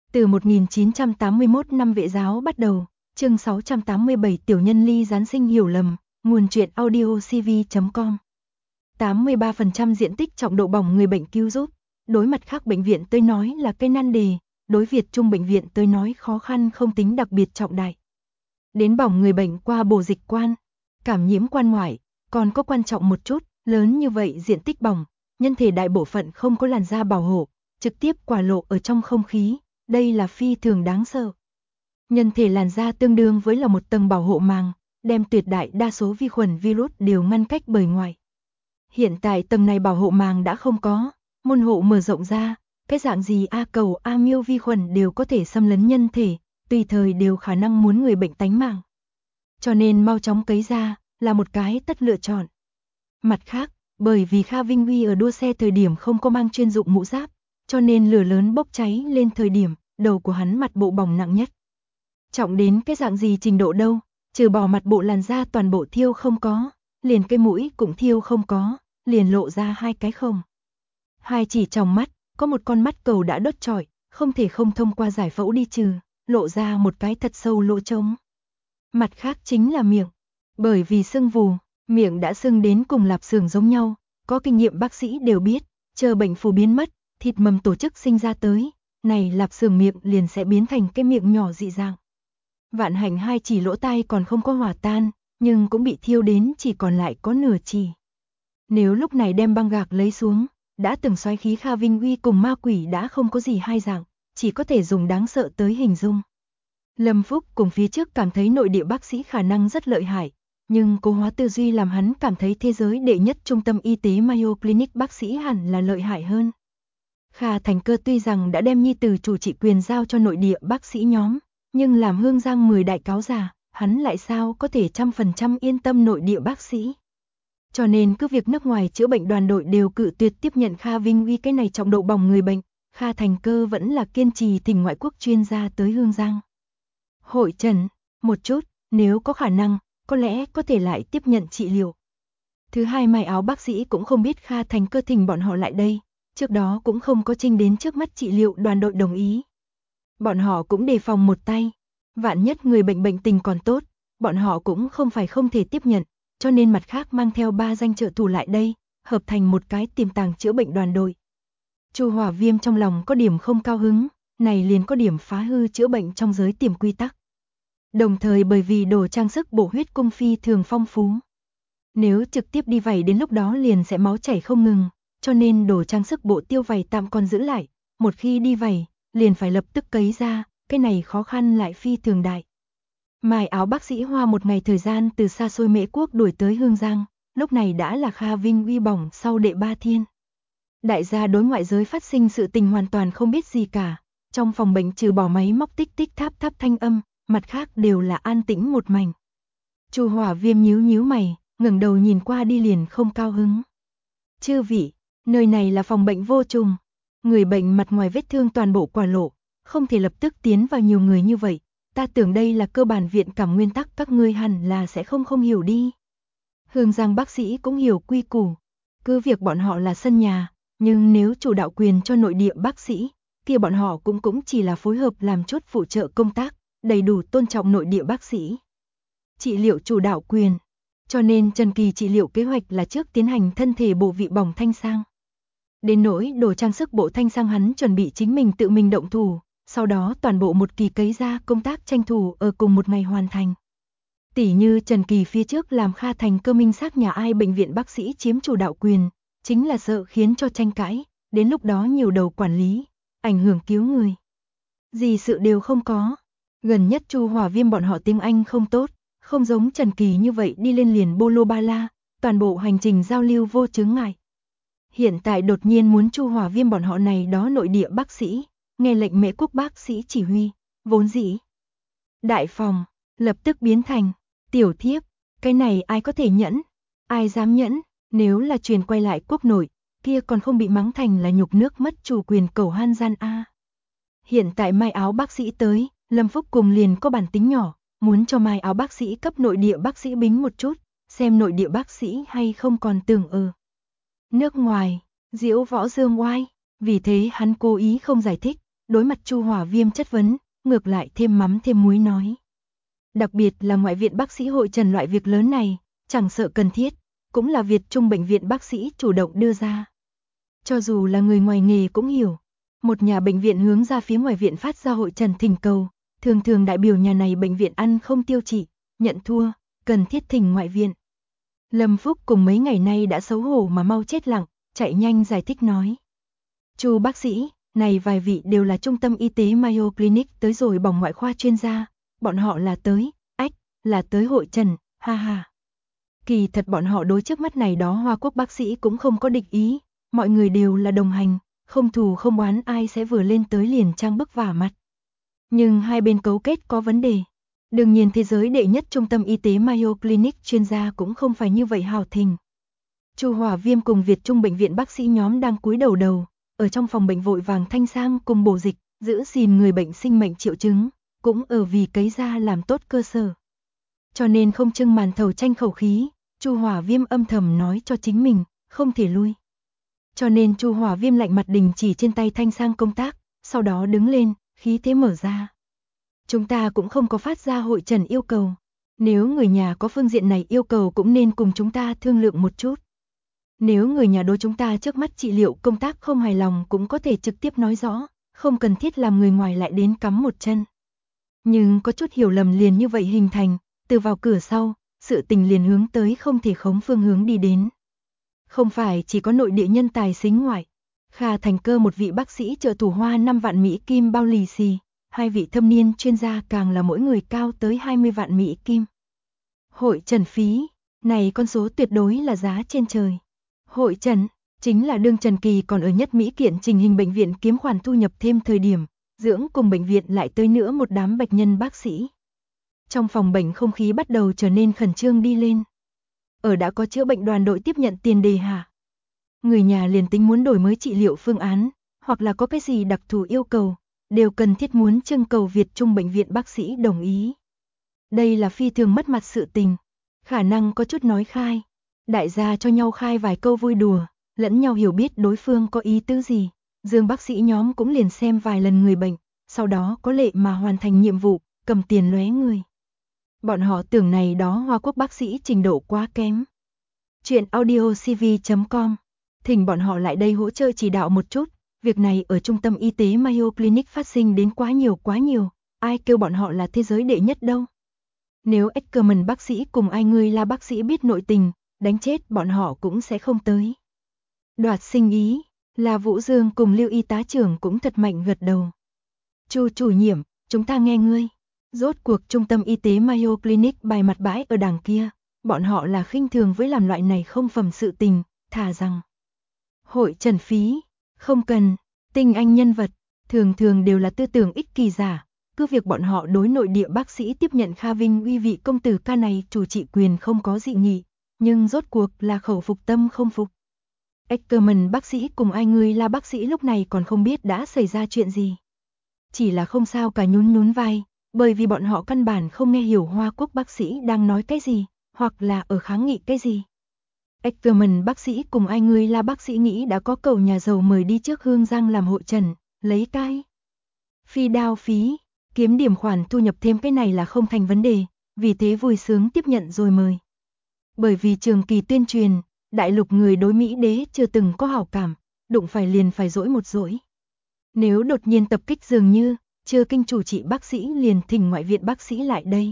Từ 1981 năm Vệ giáo bắt đầu, chương 687 tiểu nhân ly gián sinh hiểu lầm, nguồn truyện audio cv.com. 83% diện tích trọng độ bỏng người bệnh cứu giúp, đối mặt khác bệnh viện tôi nói là cây nan đề, đối Việt Trung bệnh viện tôi nói khó khăn không tính đặc biệt trọng đại. Đến bỏng người bệnh qua bổ dịch quan, cảm nhiễm quan ngoại, còn có quan trọng một chút, lớn như vậy diện tích bỏng, nhân thể đại bộ phận không có làn da bảo hộ, trực tiếp quả lộ ở trong không khí, đây là phi thường đáng sợ. Nhân thể làn da tương đương với là một tầng bảo hộ màng, đem tuyệt đại đa số vi khuẩn virus đều ngăn cách bởi ngoài. Hiện tại tầng này bảo hộ màng đã không có, môn hộ mở rộng ra, cái dạng gì A cầu A miêu vi khuẩn đều có thể xâm lấn nhân thể, tùy thời đều khả năng muốn người bệnh tánh mạng. Cho nên mau chóng cấy ra, là một cái tất lựa chọn. Mặt khác, bởi vì Kha Vinh Uy ở đua xe thời điểm không có mang chuyên dụng mũ giáp, cho nên lửa lớn bốc cháy lên thời điểm, đầu của hắn mặt bộ bỏng nặng nhất. Trọng đến cái dạng gì trình độ đâu, trừ bỏ mặt bộ làn da toàn bộ thiêu không có, liền cái mũi cũng thiêu không có, liền lộ ra hai cái không. Hai chỉ trong mắt, có một con mắt cầu đã đốt trọi, không thể không thông qua giải phẫu đi trừ, lộ ra một cái thật sâu lỗ trống. Mặt khác chính là miệng, bởi vì sưng vù, miệng đã sưng đến cùng lạp xưởng giống nhau, có kinh nghiệm bác sĩ đều biết, chờ bệnh phù biến mất, thịt mầm tổ chức sinh ra tới, này lạp xưởng miệng liền sẽ biến thành cái miệng nhỏ dị dạng. Vạn hạnh hai chỉ lỗ tai còn không có hòa tan, nhưng cũng bị thiêu đến chỉ còn lại có nửa chỉ. Nếu lúc này đem băng gạc lấy xuống, đã từng xoáy khí Kha Vinh Uy cùng ma quỷ đã không có gì hai dạng, chỉ có thể dùng đáng sợ tới hình dung. Lâm Phúc cùng phía trước cảm thấy nội địa bác sĩ khả năng rất lợi hại, nhưng cố hóa tư duy làm hắn cảm thấy thế giới đệ nhất trung tâm y tế Mayo Clinic bác sĩ hẳn là lợi hại hơn. Kha Thành Cơ tuy rằng đã đem nhi tử chủ trị quyền giao cho nội địa bác sĩ nhóm, nhưng làm Hương Giang 10 đại cáo già, hắn lại sao có thể 100% yên tâm nội địa bác sĩ. Cho nên cứ việc nước ngoài chữa bệnh đoàn đội đều cự tuyệt tiếp nhận Kha Vinh Uy cái này trọng độ bỏng người bệnh, Kha Thành Cơ vẫn là kiên trì thỉnh ngoại quốc chuyên gia tới Hương Giang. Hội trần, một chút, nếu có khả năng, có lẽ có thể lại tiếp nhận trị liệu. Thứ hai Mai Áo bác sĩ cũng không biết Kha Thành Cơ thỉnh bọn họ lại đây, trước đó cũng không có trình đến trước mắt trị liệu đoàn đội đồng ý. Bọn họ cũng đề phòng một tay, vạn nhất người bệnh bệnh tình còn tốt, bọn họ cũng không phải không thể tiếp nhận, cho nên mặt khác mang theo 3 danh trợ thủ lại đây, hợp thành một cái tiềm tàng chữa bệnh đoàn đội. Chu Hỏa Viêm trong lòng có điểm không cao hứng, này liền có điểm phá hư chữa bệnh trong giới tiềm quy tắc. Đồng thời bởi vì đồ trang sức bổ huyết cung phi thường phong phú. Nếu trực tiếp đi vẩy đến lúc đó liền sẽ máu chảy không ngừng, cho nên đồ trang sức bộ tiêu vẩy tạm còn giữ lại, một khi đi vẩy, liền phải lập tức cấy ra, cái này khó khăn lại phi thường đại. Mai Áo bác sĩ hoa một ngày thời gian từ xa xôi Mễ Quốc đuổi tới Hương Giang, lúc này đã là Kha Vinh Uy bỏng sau đệ 3 thiên. Đại gia đối ngoại giới phát sinh sự tình hoàn toàn không biết gì cả, trong phòng bệnh trừ bỏ máy móc tích tích tháp tháp thanh âm, mặt khác đều là an tĩnh một mảnh. Chu Hỏa Viêm nhíu mày, ngẩng đầu nhìn qua đi liền không cao hứng. Chư vị, nơi này là phòng bệnh vô trùng, người bệnh mặt ngoài vết thương toàn bộ quả lộ, không thể lập tức tiến vào nhiều người như vậy, ta tưởng đây là cơ bản viện cảm nguyên tắc các ngươi hẳn là sẽ không hiểu đi. Hương Giang bác sĩ cũng hiểu quy củ, cứ việc bọn họ là sân nhà, nhưng nếu chủ đạo quyền cho nội địa bác sĩ, kia bọn họ cũng chỉ là phối hợp làm chút phụ trợ công tác, đầy đủ tôn trọng nội địa bác sĩ. Trị liệu chủ đạo quyền, cho nên Trần Kỳ trị liệu kế hoạch là trước tiến hành thân thể bộ vị bỏng thanh sang. Đến nỗi đồ trang sức bộ thanh sang hắn chuẩn bị chính mình tự mình động thủ, sau đó toàn bộ một kỳ cấy ra công tác tranh thủ ở cùng một ngày hoàn thành. Tỉ như Trần Kỳ phía trước làm Kha Thành Cơ minh xác nhà ai bệnh viện bác sĩ chiếm chủ đạo quyền, chính là sợ khiến cho tranh cãi, đến lúc đó nhiều đầu quản lý, ảnh hưởng cứu người. Gì sự đều không có. Gần nhất Chu Hỏa Viêm bọn họ tiếng Anh không tốt, không giống Trần Kỳ như vậy đi lên liền bô lô ba la, toàn bộ hành trình giao lưu vô chướng ngại. Hiện tại đột nhiên muốn Chu Hỏa Viêm bọn họ này đó nội địa bác sĩ, nghe lệnh Mễ Quốc bác sĩ chỉ huy, vốn dĩ đại phòng, lập tức biến thành tiểu thiếp, cái này ai có thể nhẫn, ai dám nhẫn, nếu là truyền quay lại quốc nội, kia còn không bị mắng thành là nhục nước mất chủ quyền cầu han gian a. Hiện tại Mai Áo bác sĩ tới, Lâm Phúc cùng liền có bản tính nhỏ, muốn cho Mai Áo bác sĩ cấp nội địa bác sĩ bính một chút, xem nội địa bác sĩ hay không còn tưởng nước ngoài, diễu võ dương oai, vì thế hắn cố ý không giải thích, đối mặt Chu Hỏa Viêm chất vấn, ngược lại thêm mắm thêm muối nói. Đặc biệt là ngoại viện bác sĩ hội trần loại việc lớn này, chẳng sợ cần thiết, cũng là Việt Trung bệnh viện bác sĩ chủ động đưa ra. Cho dù là người ngoài nghề cũng hiểu, một nhà bệnh viện hướng ra phía ngoài viện phát ra hội trần thỉnh cầu, thường thường đại biểu nhà này bệnh viện ăn không tiêu chỉ, nhận thua, cần thiết thỉnh ngoại viện. Lâm Phúc cùng mấy ngày nay đã xấu hổ mà mau chết lặng, chạy nhanh giải thích nói. Chu bác sĩ, này vài vị đều là trung tâm y tế Mayo Clinic tới rồi bỏng ngoại khoa chuyên gia, bọn họ là tới, là tới hội trần, ha ha. Kỳ thật bọn họ đối trước mắt này đó Hoa Quốc bác sĩ cũng không có địch ý, mọi người đều là đồng hành, không thù không oán ai sẽ vừa lên tới liền trang bức vả mặt. Nhưng hai bên cấu kết có vấn đề. Đương nhiên thế giới đệ nhất trung tâm y tế Mayo Clinic chuyên gia cũng không phải như vậy hào thình. Chu Hỏa Viêm cùng Việt Trung bệnh viện bác sĩ nhóm đang cúi đầu, ở trong phòng bệnh vội vàng thanh sang cùng bổ dịch, giữ gìn người bệnh sinh mệnh triệu chứng, cũng ở vì cấy ra làm tốt cơ sở. Cho nên không trưng màn thầu tranh khẩu khí, Chu Hỏa Viêm âm thầm nói cho chính mình, không thể lui. Cho nên Chu Hỏa Viêm lạnh mặt đình chỉ trên tay thanh sang công tác, sau đó đứng lên, khí thế mở ra. Chúng ta cũng không có phát ra hội trần yêu cầu. Nếu người nhà có phương diện này yêu cầu cũng nên cùng chúng ta thương lượng một chút. Nếu người nhà đối chúng ta trước mắt trị liệu công tác không hài lòng cũng có thể trực tiếp nói rõ, không cần thiết làm người ngoài lại đến cắm một chân. Nhưng có chút hiểu lầm liền như vậy hình thành, từ vào cửa sau, sự tình liền hướng tới không thể khống phương hướng đi đến. Không phải chỉ có nội địa nhân tài xính ngoại. Kha Thành Cơ một vị bác sĩ trợ thủ hoa 5 vạn Mỹ Kim bao lì xì, hai vị thâm niên chuyên gia càng là mỗi người cao tới 20 vạn Mỹ Kim. Hội trần phí, này con số tuyệt đối là giá trên trời. Hội trần, chính là đương Trần Kỳ còn ở nhất Mỹ kiện trình hình bệnh viện kiếm khoản thu nhập thêm thời điểm, dưỡng cùng bệnh viện lại tới nữa một đám bệnh nhân bác sĩ. Trong phòng bệnh không khí bắt đầu trở nên khẩn trương đi lên. Ở đã có chữa bệnh đoàn đội tiếp nhận tiền đề hạ. Người nhà liền tính muốn đổi mới trị liệu phương án, hoặc là có cái gì đặc thù yêu cầu, đều cần thiết muốn trưng cầu Việt Trung bệnh viện bác sĩ đồng ý. Đây là phi thường mất mặt sự tình, khả năng có chút nói khai. Đại gia cho nhau khai vài câu vui đùa, lẫn nhau hiểu biết đối phương có ý tứ gì. Dương bác sĩ nhóm cũng liền xem vài lần người bệnh, sau đó có lệ mà hoàn thành nhiệm vụ, cầm tiền lóe người. Bọn họ tưởng này đó Hoa Quốc bác sĩ trình độ quá kém. Chuyện audiocv.com, thỉnh bọn họ lại đây hỗ trợ chỉ đạo một chút, việc này ở trung tâm y tế Mayo Clinic phát sinh đến quá nhiều, ai kêu bọn họ là thế giới đệ nhất đâu. Nếu Ackerman bác sĩ cùng ai ngươi là bác sĩ biết nội tình, đánh chết bọn họ cũng sẽ không tới. Đoạt sinh ý, là Vũ Dương cùng Lưu y tá trưởng cũng thật mạnh gật đầu. Chu chủ nhiệm, chúng ta nghe ngươi. Rốt cuộc trung tâm y tế Mayo Clinic bài mặt bãi ở đằng kia, bọn họ là khinh thường với làm loại này không phẩm sự tình, thà rằng hội trần phí, không cần, tinh anh nhân vật, thường thường đều là tư tưởng ích kỳ giả, cứ việc bọn họ đối nội địa bác sĩ tiếp nhận Kha Vinh uy vị công tử ca này chủ trị quyền không có dị nghị, nhưng rốt cuộc là khẩu phục tâm không phục. Ackerman bác sĩ cùng ai ngươi là bác sĩ lúc này còn không biết đã xảy ra chuyện gì. Chỉ là không sao cả nhún vai, bởi vì bọn họ căn bản không nghe hiểu Hoa Quốc bác sĩ đang nói cái gì, hoặc là ở kháng nghị cái gì. Ackerman bác sĩ cùng ai ngươi là bác sĩ nghĩ đã có cầu nhà giàu mời đi trước Hương Giang làm hội trần, lấy cái phi đao phí, kiếm điểm khoản thu nhập thêm cái này là không thành vấn đề, vì thế vui sướng tiếp nhận rồi mời. Bởi vì trường kỳ tuyên truyền, đại lục người đối Mỹ đế chưa từng có hảo cảm, đụng phải liền phải dỗi một dỗi. Nếu đột nhiên tập kích dường như, chưa kinh chủ trị bác sĩ liền thỉnh ngoại viện bác sĩ lại đây.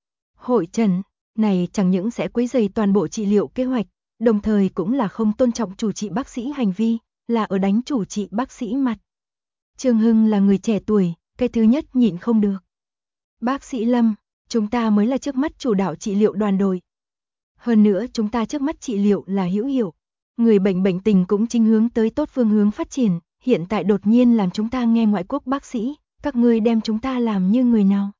Hội trần, này chẳng những sẽ quấy rầy toàn bộ trị liệu kế hoạch, đồng thời cũng là không tôn trọng chủ trị bác sĩ hành vi, là ở đánh chủ trị bác sĩ mặt. Trương Hưng là người trẻ tuổi, cái thứ nhất nhịn không được. Bác sĩ Lâm, chúng ta mới là trước mắt chủ đạo trị liệu đoàn đội. Hơn nữa chúng ta trước mắt trị liệu là hữu hiệu. Người bệnh bệnh tình cũng chính hướng tới tốt phương hướng phát triển, hiện tại đột nhiên làm chúng ta nghe ngoại quốc bác sĩ, các ngươi đem chúng ta làm như người nào.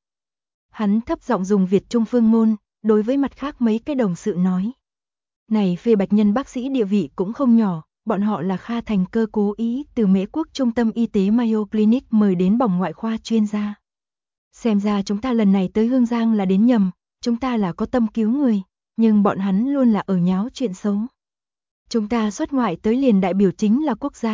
Hắn thấp giọng dùng Việt Trung phương ngôn, đối với mặt khác mấy cái đồng sự nói. Này phê bạch nhân bác sĩ địa vị cũng không nhỏ, bọn họ là Kha Thành Cơ cố ý từ Mễ Quốc Trung tâm Y tế Mayo Clinic mời đến bỏng ngoại khoa chuyên gia. Xem ra chúng ta lần này tới Hương Giang là đến nhầm, chúng ta là có tâm cứu người, nhưng bọn hắn luôn là ở nháo chuyện xấu. Chúng ta xuất ngoại tới liền đại biểu chính là quốc gia,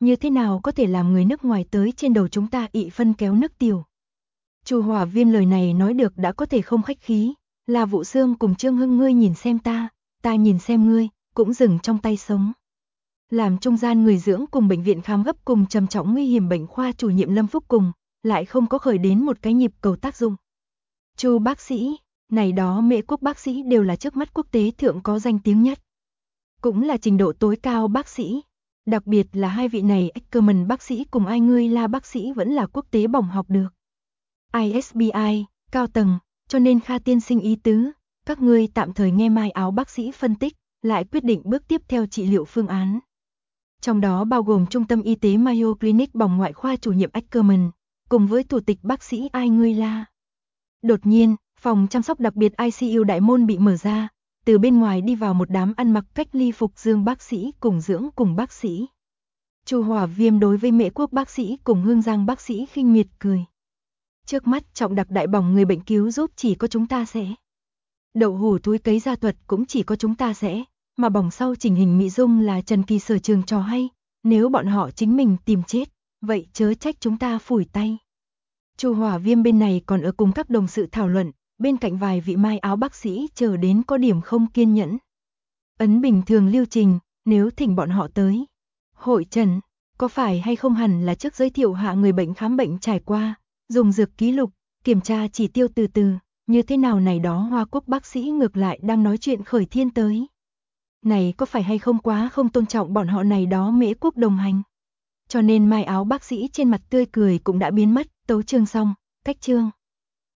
như thế nào có thể làm người nước ngoài tới trên đầu chúng ta ị phân kéo nước tiểu. Chu Hỏa Viêm lời này nói được đã có thể không khách khí, là Vũ Xương cùng Trương Hưng ngươi nhìn xem ta nhìn xem ngươi, cũng dừng trong tay sống. Làm trung gian người dưỡng cùng bệnh viện khám gấp cùng trầm trọng nguy hiểm bệnh khoa chủ nhiệm Lâm Phúc cùng, lại không có khởi đến một cái nhịp cầu tác dụng. Chu bác sĩ, này đó Mễ quốc bác sĩ đều là trước mắt quốc tế thượng có danh tiếng nhất. Cũng là trình độ tối cao bác sĩ. Đặc biệt là hai vị này Ackerman bác sĩ cùng ai ngươi là bác sĩ vẫn là quốc tế bổng học được. ISBI, cao tầng, cho nên Kha tiên sinh ý tứ, các ngươi tạm thời nghe Mai Áo bác sĩ phân tích, lại quyết định bước tiếp theo trị liệu phương án. Trong đó bao gồm Trung tâm Y tế Mayo Clinic bỏng ngoại khoa chủ nhiệm Ackerman, cùng với thủ tịch bác sĩ ai ngươi la. Đột nhiên, phòng chăm sóc đặc biệt ICU đại môn bị mở ra, từ bên ngoài đi vào một đám ăn mặc cách ly phục Dương bác sĩ cùng dưỡng cùng bác sĩ. Chu Hỏa Viêm đối với Mễ quốc bác sĩ cùng Hương Giang bác sĩ khinh miệt cười. Trước mắt trọng đặc đại bỏng người bệnh cứu giúp chỉ có chúng ta sẽ. Đậu hủ túi cấy gia thuật cũng chỉ có chúng ta sẽ, mà bỏng sau chỉnh hình mỹ dung là Trần Kỳ sở trường trò hay, nếu bọn họ chính mình tìm chết, vậy chớ trách chúng ta phủi tay. Chu Hỏa Viêm bên này còn ở cùng các đồng sự thảo luận, bên cạnh vài vị Mai Áo bác sĩ chờ đến có điểm không kiên nhẫn. Ấn bình thường lưu trình, nếu thỉnh bọn họ tới hội trần, có phải hay không hẳn là trước giới thiệu hạ người bệnh khám bệnh trải qua, dùng dược ký lục, kiểm tra chỉ tiêu từ từ, như thế nào này đó Hoa Quốc bác sĩ ngược lại đang nói chuyện khởi thiên tới. Này có phải hay không quá không tôn trọng bọn họ này đó Mễ quốc đồng hành. Cho nên Mai Áo bác sĩ trên mặt tươi cười cũng đã biến mất, tấu chương xong, cách chương.